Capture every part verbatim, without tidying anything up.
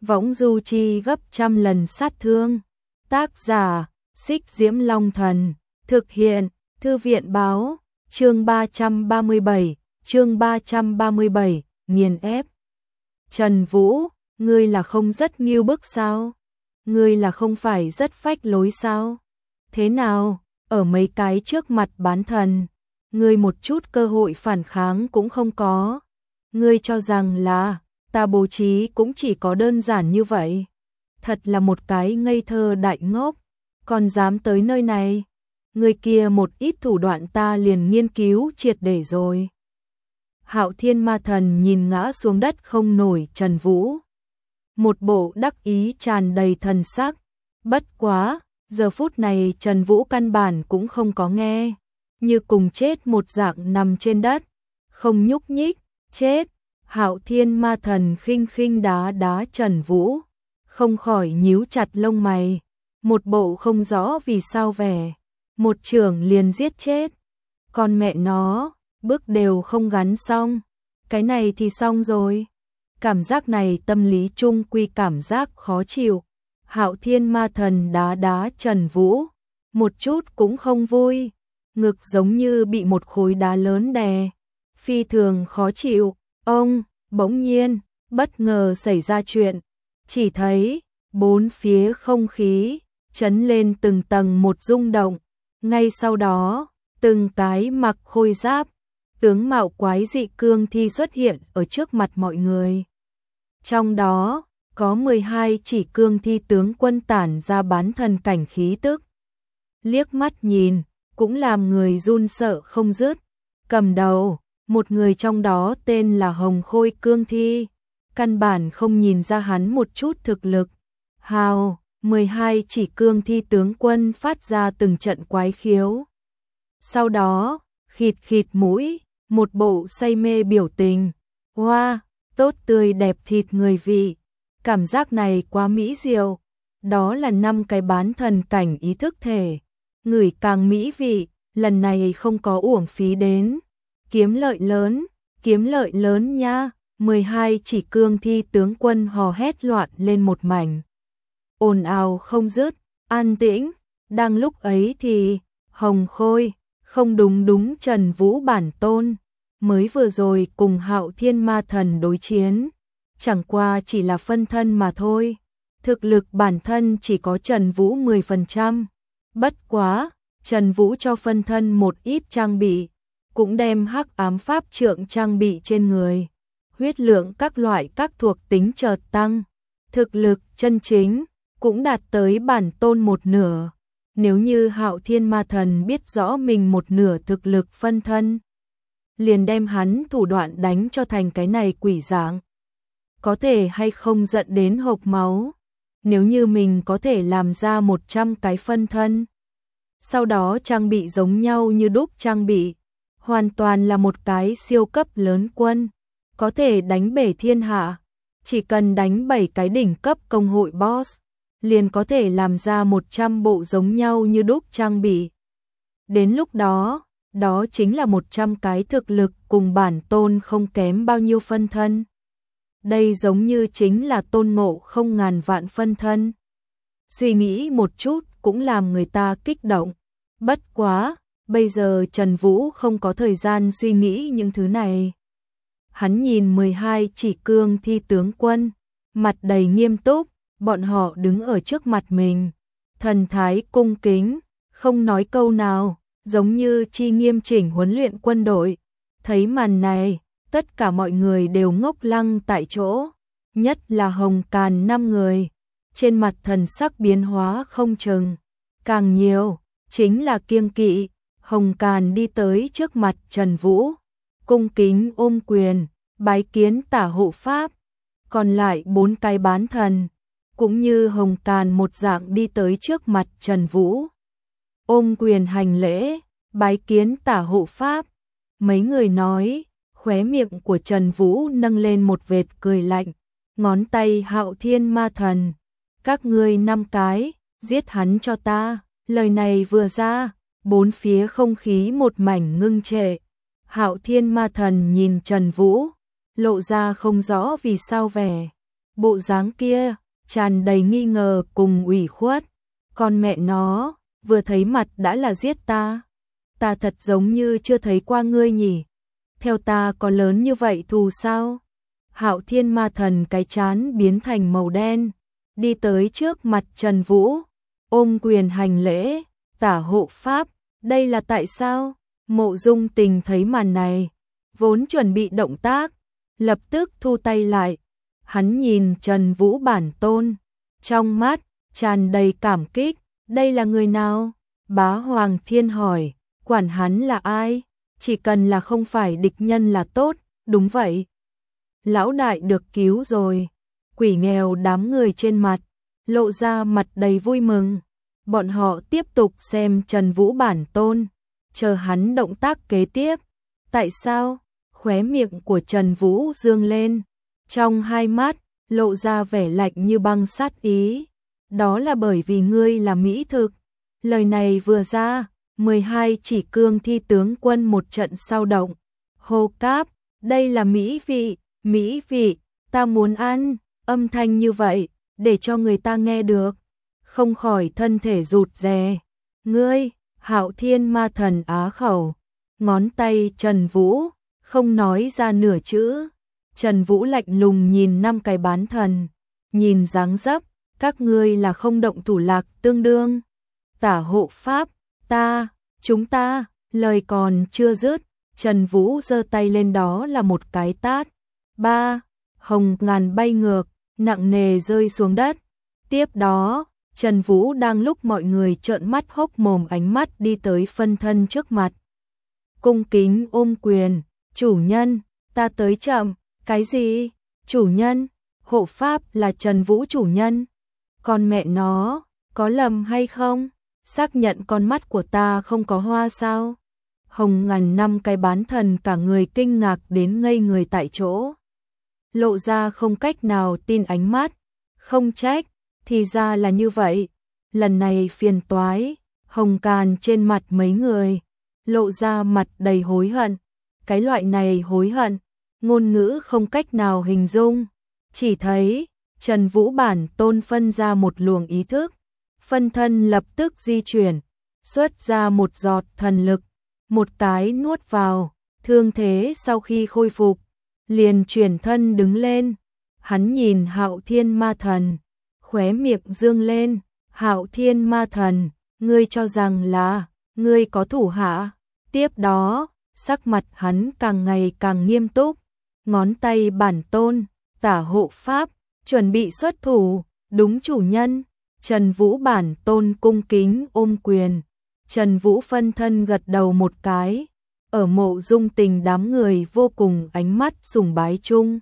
võng du chi gấp trăm lần sát thương. Tác giả, Xích Diễm Long Thần, thực hiện, Thư viện báo, chương ba trăm ba mươi bảy, chương ba trăm ba mươi bảy, nghiền ép. Trần Vũ, ngươi là không rất nghiêu bức sao? Ngươi là không phải rất phách lối sao? Thế nào, ở mấy cái trước mặt bán thần, ngươi một chút cơ hội phản kháng cũng không có. Ngươi cho rằng là, ta bố trí cũng chỉ có đơn giản như vậy. Thật là một cái ngây thơ đại ngốc, còn dám tới nơi này. Ngươi kia một ít thủ đoạn ta liền nghiên cứu triệt để rồi. Hạo Thiên Ma Thần nhìn ngã xuống đất không nổi Trần Vũ. Một bộ đắc ý tràn đầy thần sắc. Bất quá, giờ phút này Trần Vũ căn bản cũng không có nghe. Như cùng chết một dạng nằm trên đất. Không nhúc nhích, chết. Hạo Thiên Ma Thần khinh khinh đá đá Trần Vũ. Không khỏi nhíu chặt lông mày. Một bộ không rõ vì sao vẻ. Một chưởng liền giết chết. Con mẹ nó, bước đều không gắn xong. Cái này thì xong rồi. Cảm giác này tâm lý chung quy cảm giác khó chịu. Hạo Thiên Ma Thần đá đá Trần Vũ. Một chút cũng không vui. Ngực giống như bị một khối đá lớn đè. Phi thường khó chịu. Ông, bỗng nhiên, bất ngờ xảy ra chuyện. Chỉ thấy, bốn phía không khí, chấn lên từng tầng một rung động. Ngay sau đó, từng cái mặc khôi giáp, tướng mạo quái dị cương thi xuất hiện ở trước mặt mọi người. Trong đó, có mười hai chỉ cương thi tướng quân tản ra bán thần cảnh khí tức. Liếc mắt nhìn, cũng làm người run sợ không dứt. Cầm đầu, một người trong đó tên là Hồng Khôi Cương Thi. Căn bản không nhìn ra hắn một chút thực lực. Hào, mười hai chỉ cương thi tướng quân phát ra từng trận quái khiếu. Sau đó, khịt khịt mũi, một bộ say mê biểu tình. Hoa, wow, tốt tươi đẹp thịt người vị. Cảm giác này quá mỹ diệu. Đó là năm cái bán thần cảnh ý thức thể. Ngửi càng mỹ vị, lần này không có uổng phí đến. Kiếm lợi lớn, kiếm lợi lớn nha. mười hai chỉ cương thi tướng quân hò hét loạn lên một mảnh. Ồn ào không dứt, an tĩnh. Đang lúc ấy thì, Hồng Khôi, không đúng đúng Trần Vũ bản tôn. Mới vừa rồi cùng Hạo Thiên Ma Thần đối chiến. Chẳng qua chỉ là phân thân mà thôi. Thực lực bản thân chỉ có Trần Vũ mười phần trăm. Bất quá, Trần Vũ cho phân thân một ít trang bị. Cũng đem hắc ám pháp trượng trang bị trên người. Huyết lượng các loại các thuộc tính chợt tăng. Thực lực chân chính cũng đạt tới bản tôn một nửa. Nếu như Hạo Thiên Ma Thần biết rõ mình một nửa thực lực phân thân, liền đem hắn thủ đoạn đánh cho thành cái này quỷ dạng. Có thể hay không giận đến hộc máu. Nếu như mình có thể làm ra một trăm cái phân thân, sau đó trang bị giống nhau như đúc trang bị, hoàn toàn là một cái siêu cấp lớn quân, có thể đánh bể thiên hạ. Chỉ cần đánh bảy cái đỉnh cấp công hội boss, liền có thể làm ra một trăm bộ giống nhau như đúc trang bị. Đến lúc đó, đó chính là một trăm cái thực lực cùng bản tôn không kém bao nhiêu phân thân. Đây giống như chính là tôn ngộ không ngàn vạn phân thân. Suy nghĩ một chút cũng làm người ta kích động. Bất quá, bây giờ Trần Vũ không có thời gian suy nghĩ những thứ này. Hắn nhìn mười hai chỉ cương thi tướng quân, mặt đầy nghiêm túc, bọn họ đứng ở trước mặt mình. Thần thái cung kính, không nói câu nào, giống như chi nghiêm chỉnh huấn luyện quân đội. Thấy màn này, tất cả mọi người đều ngốc lăng tại chỗ, nhất là Hồng Càn năm người. Trên mặt thần sắc biến hóa không chừng, càng nhiều, chính là kiêng kỵ. Hồng Càn đi tới trước mặt Trần Vũ, cung kính ôm quyền, bái kiến tả hộ pháp. Còn lại bốn cái bán thần, cũng như Hồng Càn một dạng đi tới trước mặt Trần Vũ, ôm quyền hành lễ, bái kiến tả hộ pháp. Mấy người nói, khóe miệng của Trần Vũ nâng lên một vệt cười lạnh, ngón tay Hạo Thiên Ma Thần, các ngươi năm cái, giết hắn cho ta. Lời này vừa ra, bốn phía không khí một mảnh ngưng trệ. Hạo Thiên Ma Thần nhìn Trần Vũ, lộ ra không rõ vì sao vẻ bộ dáng kia tràn đầy nghi ngờ cùng ủy khuất. Con mẹ nó, vừa thấy mặt đã là giết ta. Ta thật giống như chưa thấy qua ngươi nhỉ. Theo ta có lớn như vậy thù sao? Hạo Thiên Ma Thần cái trán biến thành màu đen, đi tới trước mặt Trần Vũ, ôm quyền hành lễ, tả hộ pháp, đây là tại sao? Mộ Dung Tình thấy màn này, vốn chuẩn bị động tác, lập tức thu tay lại. Hắn nhìn Trần Vũ bản tôn, trong mắt tràn đầy cảm kích, đây là người nào? Bá Hoàng Thiên hỏi, quản hắn là ai? Chỉ cần là không phải địch nhân là tốt, đúng vậy. Lão đại được cứu rồi. Quỷ nghèo đám người trên mặt, lộ ra mặt đầy vui mừng. Bọn họ tiếp tục xem Trần Vũ bản tôn, chờ hắn động tác kế tiếp. Tại sao? Khóe miệng của Trần Vũ dương lên, trong hai mắt lộ ra vẻ lạnh như băng sát ý. Đó là bởi vì ngươi là mỹ thực. Lời này vừa ra, mười hai chỉ cương thi tướng quân một trận sao động. Hô cáp, đây là mỹ vị, mỹ vị, ta muốn ăn. Âm thanh như vậy, để cho người ta nghe được, không khỏi thân thể rụt rè. Ngươi, Hạo Thiên Ma Thần á khẩu, ngón tay Trần Vũ, không nói ra nửa chữ. Trần Vũ lạnh lùng nhìn năm cái bán thần, nhìn dáng dấp, các ngươi là không động thủ lạc tương đương. Tả hộ pháp, ta, chúng ta, lời còn chưa dứt, Trần Vũ giơ tay lên đó là một cái tát. Ba, hồng ngàn bay ngược, nặng nề rơi xuống đất. Tiếp đó, Trần Vũ đang lúc mọi người trợn mắt hốc mồm ánh mắt đi tới phân thân trước mặt. Cung kính ôm quyền, chủ nhân, ta tới chậm, cái gì? Chủ nhân, hộ pháp là Trần Vũ chủ nhân. Con mẹ nó, có lầm hay không? Xác nhận con mắt của ta không có hoa sao? Hồng ngàn năm cái bán thần cả người kinh ngạc đến ngây người tại chỗ. Lộ ra không cách nào tin ánh mắt, không trách, thì ra là như vậy. Lần này phiền toái, hồng càn trên mặt mấy người, lộ ra mặt đầy hối hận. Cái loại này hối hận, ngôn ngữ không cách nào hình dung. Chỉ thấy, Trần Vũ bản tôn phân ra một luồng ý thức, phân thân lập tức di chuyển, xuất ra một giọt thần lực, một cái nuốt vào, thương thế sau khi khôi phục, liền chuyển thân đứng lên. Hắn nhìn Hạo Thiên Ma Thần, khóe miệng dương lên. Hạo Thiên Ma Thần, ngươi cho rằng là ngươi có thủ hạ? Tiếp đó, sắc mặt hắn càng ngày càng nghiêm túc, ngón tay bản tôn, tả hộ pháp, chuẩn bị xuất thủ. Đúng chủ nhân. Trần Vũ bản tôn cung kính ôm quyền. Trần Vũ phân thân gật đầu một cái. Ở Mộ Dung Tình đám người vô cùng ánh mắt sùng bái chung.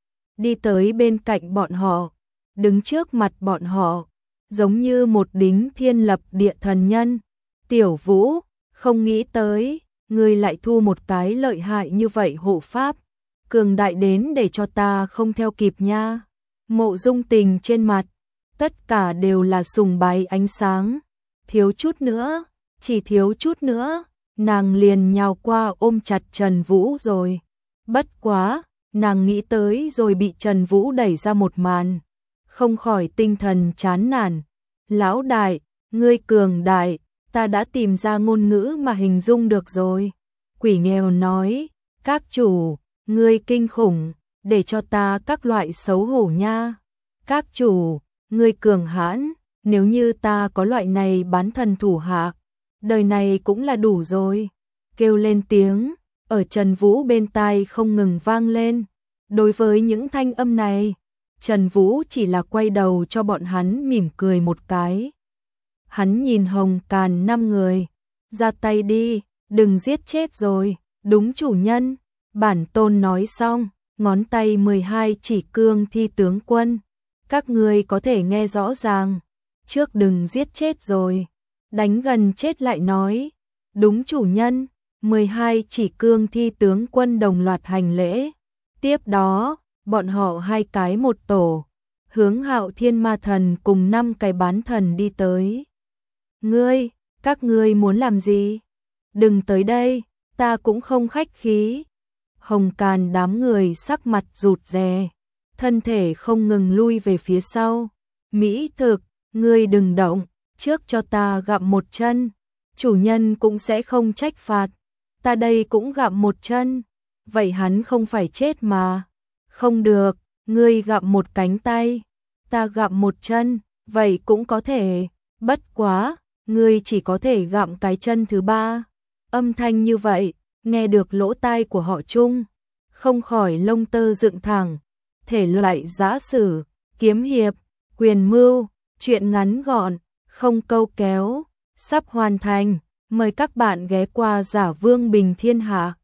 Đi tới bên cạnh bọn họ, đứng trước mặt bọn họ, giống như một đính thiên lập địa thần nhân. Tiểu Vũ, không nghĩ tới, ngươi lại thu một cái lợi hại như vậy hộ pháp. Cường đại đến để cho ta không theo kịp nha. Mộ Dung Tình trên mặt, tất cả đều là sùng bái ánh sáng. Thiếu chút nữa, chỉ thiếu chút nữa, nàng liền nhào qua ôm chặt Trần Vũ rồi. Bất quá, nàng nghĩ tới rồi bị Trần Vũ đẩy ra một màn, không khỏi tinh thần chán nản. Lão đại, ngươi cường đại, ta đã tìm ra ngôn ngữ mà hình dung được rồi. Quỷ nghèo nói, các chủ, ngươi kinh khủng, để cho ta các loại xấu hổ nha. Các chủ, ngươi cường hãn, nếu như ta có loại này bán thần thủ hạ, đời này cũng là đủ rồi. Kêu lên tiếng, ở Trần Vũ bên tai không ngừng vang lên. Đối với những thanh âm này, Trần Vũ chỉ là quay đầu cho bọn hắn mỉm cười một cái. Hắn nhìn Hồng Càn năm người, ra tay đi, đừng giết chết rồi. Đúng chủ nhân. Bản tôn nói xong, ngón tay mười hai chỉ cương thi tướng quân. Các ngươi có thể nghe rõ ràng, trước đừng giết chết rồi, đánh gần chết lại nói. Đúng chủ nhân. mười hai chỉ cương thi tướng quân đồng loạt hành lễ. Tiếp đó, bọn họ hai cái một tổ, hướng Hạo Thiên Ma Thần cùng năm cái bán thần đi tới. Ngươi, các ngươi muốn làm gì? Đừng tới đây, ta cũng không khách khí. Hồng Càn đám người sắc mặt rụt rè, thân thể không ngừng lui về phía sau. Mỹ thực, ngươi đừng động, trước cho ta gặm một chân, chủ nhân cũng sẽ không trách phạt. Ta đây cũng gặm một chân, vậy hắn không phải chết mà. Không được, ngươi gặm một cánh tay, ta gặm một chân, vậy cũng có thể, bất quá, ngươi chỉ có thể gặm cái chân thứ ba. Âm thanh như vậy, nghe được lỗ tai của họ Trung, không khỏi lông tơ dựng thẳng. Thể loại giã sử, kiếm hiệp, quyền mưu, truyện ngắn gọn, không câu kéo, sắp hoàn thành. Mời các bạn ghé qua Giả Vương Bình Thiên Hạ.